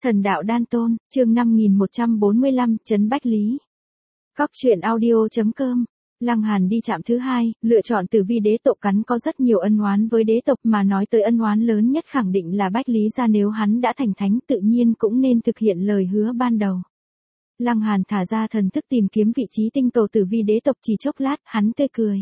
Thần đạo đan tôn, chương 5145, Trấn Bách Lý. Góc truyện audio.com. Lăng Hàn đi trạm thứ hai, lựa chọn Tử Vi đế tộc cắn có rất nhiều ân oán với đế tộc, mà nói tới ân oán lớn nhất khẳng định là Bách Lý gia, nếu hắn đã thành thánh tự nhiên cũng nên thực hiện lời hứa ban đầu. Lăng Hàn thả ra thần thức tìm kiếm vị trí tinh cầu Tử Vi đế tộc, chỉ chốc lát, hắn tươi cười.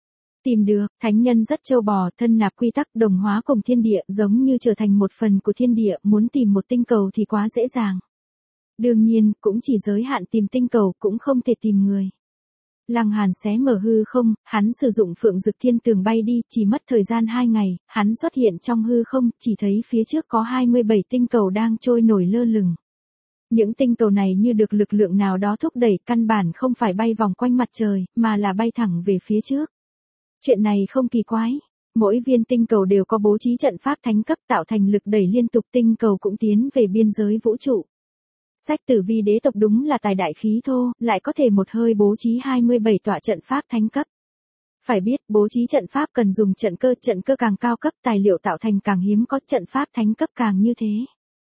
Tìm được, thánh nhân rất châu bò, thân nạp quy tắc, đồng hóa cùng thiên địa, giống như trở thành một phần của thiên địa, muốn tìm một tinh cầu thì quá dễ dàng. Đương nhiên, cũng chỉ giới hạn tìm tinh cầu, cũng không thể tìm người. Lăng Hàn xé mở hư không, hắn sử dụng Phượng Dực Thiên Tường bay đi, chỉ mất thời gian 2 ngày, hắn xuất hiện trong hư không, chỉ thấy phía trước có 27 tinh cầu đang trôi nổi lơ lửng. Những tinh cầu này như được lực lượng nào đó thúc đẩy, căn bản không phải bay vòng quanh mặt trời, mà là bay thẳng về phía trước. Chuyện này không kỳ quái. Mỗi viên tinh cầu đều có bố trí trận pháp thánh cấp tạo thành lực đẩy liên tục, tinh cầu cũng tiến về biên giới vũ trụ. Sách Tử Vi đế tộc đúng là tài đại khí thô, lại có thể một hơi bố trí 27 tọa trận pháp thánh cấp. Phải biết, bố trí trận pháp cần dùng trận cơ càng cao cấp, tài liệu tạo thành càng hiếm có, trận pháp thánh cấp càng như thế.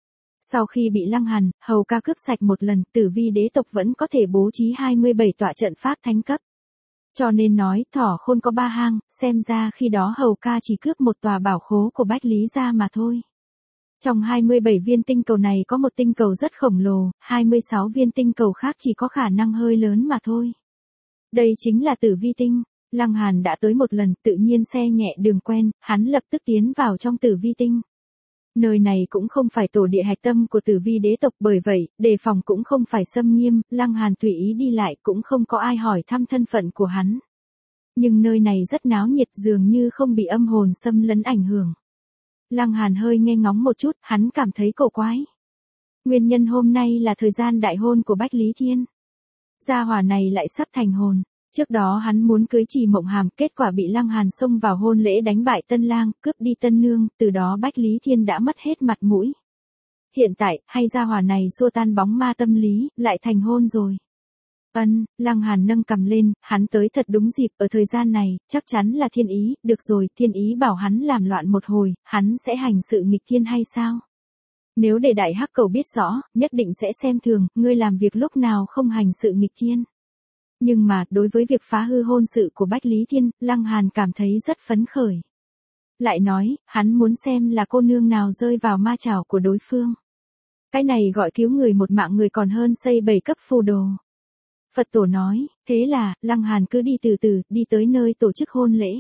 Sau khi bị Lăng Hàn, hầu ca cướp sạch một lần, Tử Vi đế tộc vẫn có thể bố trí 27 tọa trận pháp thánh cấp. Cho nên nói, thỏ khôn có 3 hang, xem ra khi đó hầu ca chỉ cướp một tòa bảo khố của Bách Lý gia mà thôi. Trong 27 viên tinh cầu này có một tinh cầu rất khổng lồ, 26 viên tinh cầu khác chỉ có khả năng hơi lớn mà thôi. Đây chính là Tử Vi tinh. Lăng Hàn đã tới một lần, tự nhiên xe nhẹ đường quen, hắn lập tức tiến vào trong Tử Vi tinh. Nơi này cũng không phải tổ địa hạch tâm của Tử Vi đế tộc, bởi vậy, đề phòng cũng không phải xâm nghiêm, Lăng Hàn tùy ý đi lại, cũng không có ai hỏi thăm thân phận của hắn. Nhưng nơi này rất náo nhiệt, dường như không bị âm hồn xâm lấn ảnh hưởng. Lăng Hàn hơi nghe ngóng một chút, hắn cảm thấy cổ quái. Nguyên nhân hôm nay là thời gian đại hôn của Bách Lý Thiên. Gia hỏa này lại sắp thành hồn. Trước đó hắn muốn cưới Trì Mộng Hàm, kết quả bị Lăng Hàn xông vào hôn lễ đánh bại tân lang, cướp đi tân nương, từ đó Bách Lý Thiên đã mất hết mặt mũi. Hiện tại, hay gia hỏa này xua tan bóng ma tâm lý, lại thành hôn rồi. Lăng Hàn nâng cằm lên, hắn tới thật đúng dịp, ở thời gian này, chắc chắn là thiên ý, được rồi, thiên ý bảo hắn làm loạn một hồi, hắn sẽ hành sự nghịch thiên hay sao? Nếu để đại hắc cầu biết rõ, nhất định sẽ xem thường, ngươi làm việc lúc nào không hành sự nghịch thiên. Nhưng mà, đối với việc phá hư hôn sự của Bách Lý Thiên, Lăng Hàn cảm thấy rất phấn khởi. Lại nói, hắn muốn xem là cô nương nào rơi vào ma chảo của đối phương. Cái này gọi cứu người một mạng người còn hơn xây 7 cấp phù đồ. Phật tổ nói, thế là, Lăng Hàn cứ đi từ từ, đi tới nơi tổ chức hôn lễ.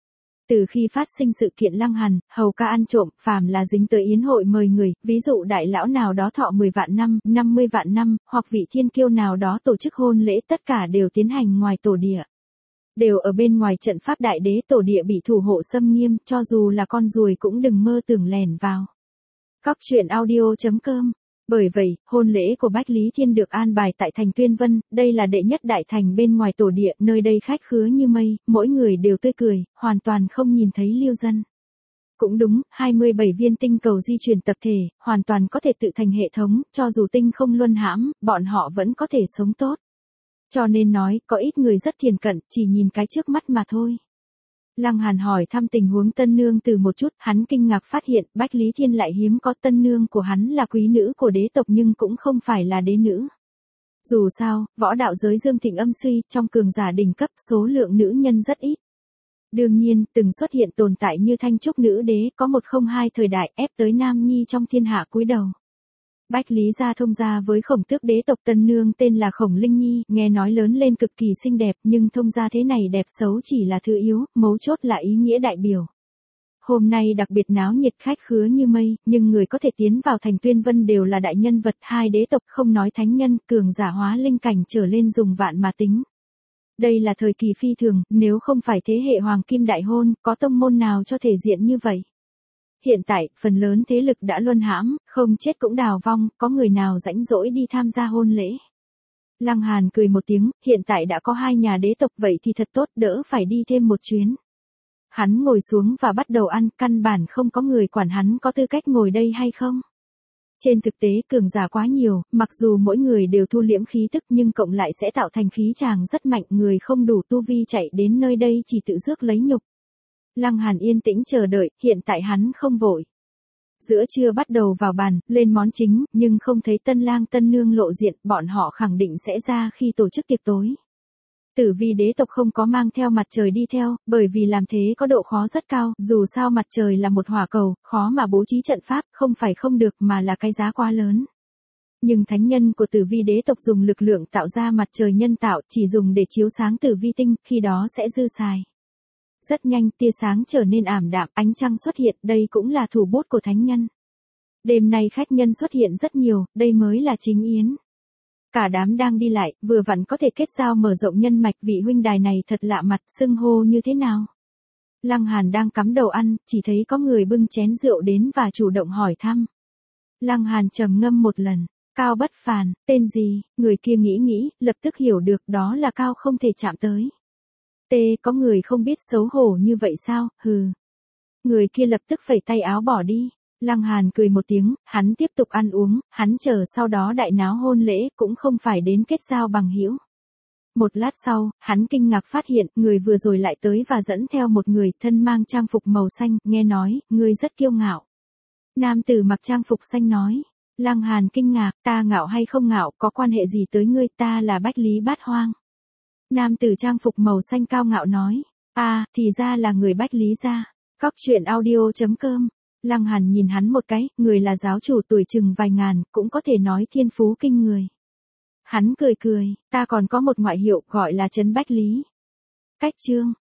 Từ khi phát sinh sự kiện Lăng Hàn, hầu ca ăn trộm, phàm là dính tới yến hội mời người, ví dụ đại lão nào đó thọ 10 vạn năm, 50 vạn năm, hoặc vị thiên kiêu nào đó tổ chức hôn lễ, tất cả đều tiến hành ngoài tổ địa. Đều ở bên ngoài trận pháp đại đế, tổ địa bị thủ hộ xâm nghiêm, cho dù là con ruồi cũng đừng mơ tưởng lẻn vào. Góc truyện audio.com. Bởi vậy, hôn lễ của Bách Lý Thiên được an bài tại thành Tuyên Vân, đây là đệ nhất đại thành bên ngoài tổ địa, nơi đây khách khứa như mây, mỗi người đều tươi cười, hoàn toàn không nhìn thấy lưu dân. Cũng đúng, 27 viên tinh cầu di chuyển tập thể, hoàn toàn có thể tự thành hệ thống, cho dù tinh không luân hãm, bọn họ vẫn có thể sống tốt. Cho nên nói, có ít người rất thiền cận, chỉ nhìn cái trước mắt mà thôi. Lăng Hàn hỏi thăm tình huống tân nương từ một chút, hắn kinh ngạc phát hiện, Bách Lý Thiên lại hiếm có, tân nương của hắn là quý nữ của đế tộc nhưng cũng không phải là đế nữ. Dù sao, võ đạo giới dương thịnh âm suy, trong cường giả đỉnh cấp, số lượng nữ nhân rất ít. Đương nhiên, từng xuất hiện tồn tại như Thanh Trúc nữ đế, có 102 thời đại, ép tới nam nhi trong thiên hạ cúi đầu. Bách Lý gia thông gia với Khổng Tước đế tộc, tân nương tên là Khổng Linh Nhi, nghe nói lớn lên cực kỳ xinh đẹp, nhưng thông gia thế này đẹp xấu chỉ là thứ yếu, mấu chốt là ý nghĩa đại biểu. Hôm nay đặc biệt náo nhiệt, khách khứa như mây, nhưng người có thể tiến vào thành Tuyên Vân đều là đại nhân vật, hai đế tộc, không nói thánh nhân, cường giả hóa linh cảnh trở lên dùng vạn mà tính. Đây là thời kỳ phi thường, nếu không phải thế hệ hoàng kim đại hôn, có tông môn nào cho thể diện như vậy. Hiện tại, phần lớn thế lực đã luân hãm, không chết cũng đào vong, có người nào rãnh rỗi đi tham gia hôn lễ. Lăng Hàn cười một tiếng, hiện tại đã có 2 nhà đế tộc, vậy thì thật tốt, đỡ phải đi thêm một chuyến. Hắn ngồi xuống và bắt đầu ăn, căn bản không có người quản hắn có tư cách ngồi đây hay không. Trên thực tế cường giả quá nhiều, mặc dù mỗi người đều thu liễm khí tức nhưng cộng lại sẽ tạo thành khí tràng rất mạnh, người không đủ tu vi chạy đến nơi đây chỉ tự rước lấy nhục. Lăng Hàn yên tĩnh chờ đợi, hiện tại hắn không vội. Giữa trưa bắt đầu vào bàn, lên món chính, nhưng không thấy tân lang tân nương lộ diện, bọn họ khẳng định sẽ ra khi tổ chức tiệc tối. Tử vi đế tộc không có mang theo mặt trời đi theo, bởi vì làm thế có độ khó rất cao, dù sao mặt trời là một hỏa cầu, khó mà bố trí trận pháp, không phải không được mà là cái giá quá lớn. Nhưng thánh nhân của tử vi đế tộc dùng lực lượng tạo ra mặt trời nhân tạo, chỉ dùng để chiếu sáng tử vi tinh, khi đó sẽ dư xài. Rất nhanh, tia sáng trở nên ảm đạm, ánh trăng xuất hiện, đây cũng là thủ bút của thánh nhân. Đêm nay khách nhân xuất hiện rất nhiều, đây mới là chính yến. Cả đám đang đi lại, vừa vặn có thể kết giao mở rộng nhân mạch, vị huynh đài này thật lạ mặt, xưng hô như thế nào. Lăng Hàn đang cắm đầu ăn, chỉ thấy có người bưng chén rượu đến và chủ động hỏi thăm. Lăng Hàn trầm ngâm một lần, Cao Bất Phàn, tên gì, người kia nghĩ, lập tức hiểu được đó là Cao không thể chạm tới. Có người không biết xấu hổ như vậy sao, hừ. Người kia lập tức phẩy tay áo bỏ đi. Lăng Hàn cười một tiếng, hắn tiếp tục ăn uống, hắn chờ sau đó đại náo hôn lễ, cũng không phải đến kết giao bằng hữu. Một lát sau, hắn kinh ngạc phát hiện, người vừa rồi lại tới và dẫn theo một người thân mang trang phục màu xanh, nghe nói, ngươi rất kiêu ngạo. Nam tử mặc trang phục xanh nói. Lăng Hàn kinh ngạc, ta ngạo hay không ngạo, có quan hệ gì tới ngươi, ta là Bách Lý Bát Hoang. Nam tử trang phục màu xanh cao ngạo nói, thì ra là người Bách Lý gia. Cóc truyện audio.com. Lăng Hàn nhìn hắn một cái, người là giáo chủ tuổi chừng vài ngàn, cũng có thể nói thiên phú kinh người. Hắn cười, ta còn có một ngoại hiệu gọi là Trấn Bách Lý. Cách chương.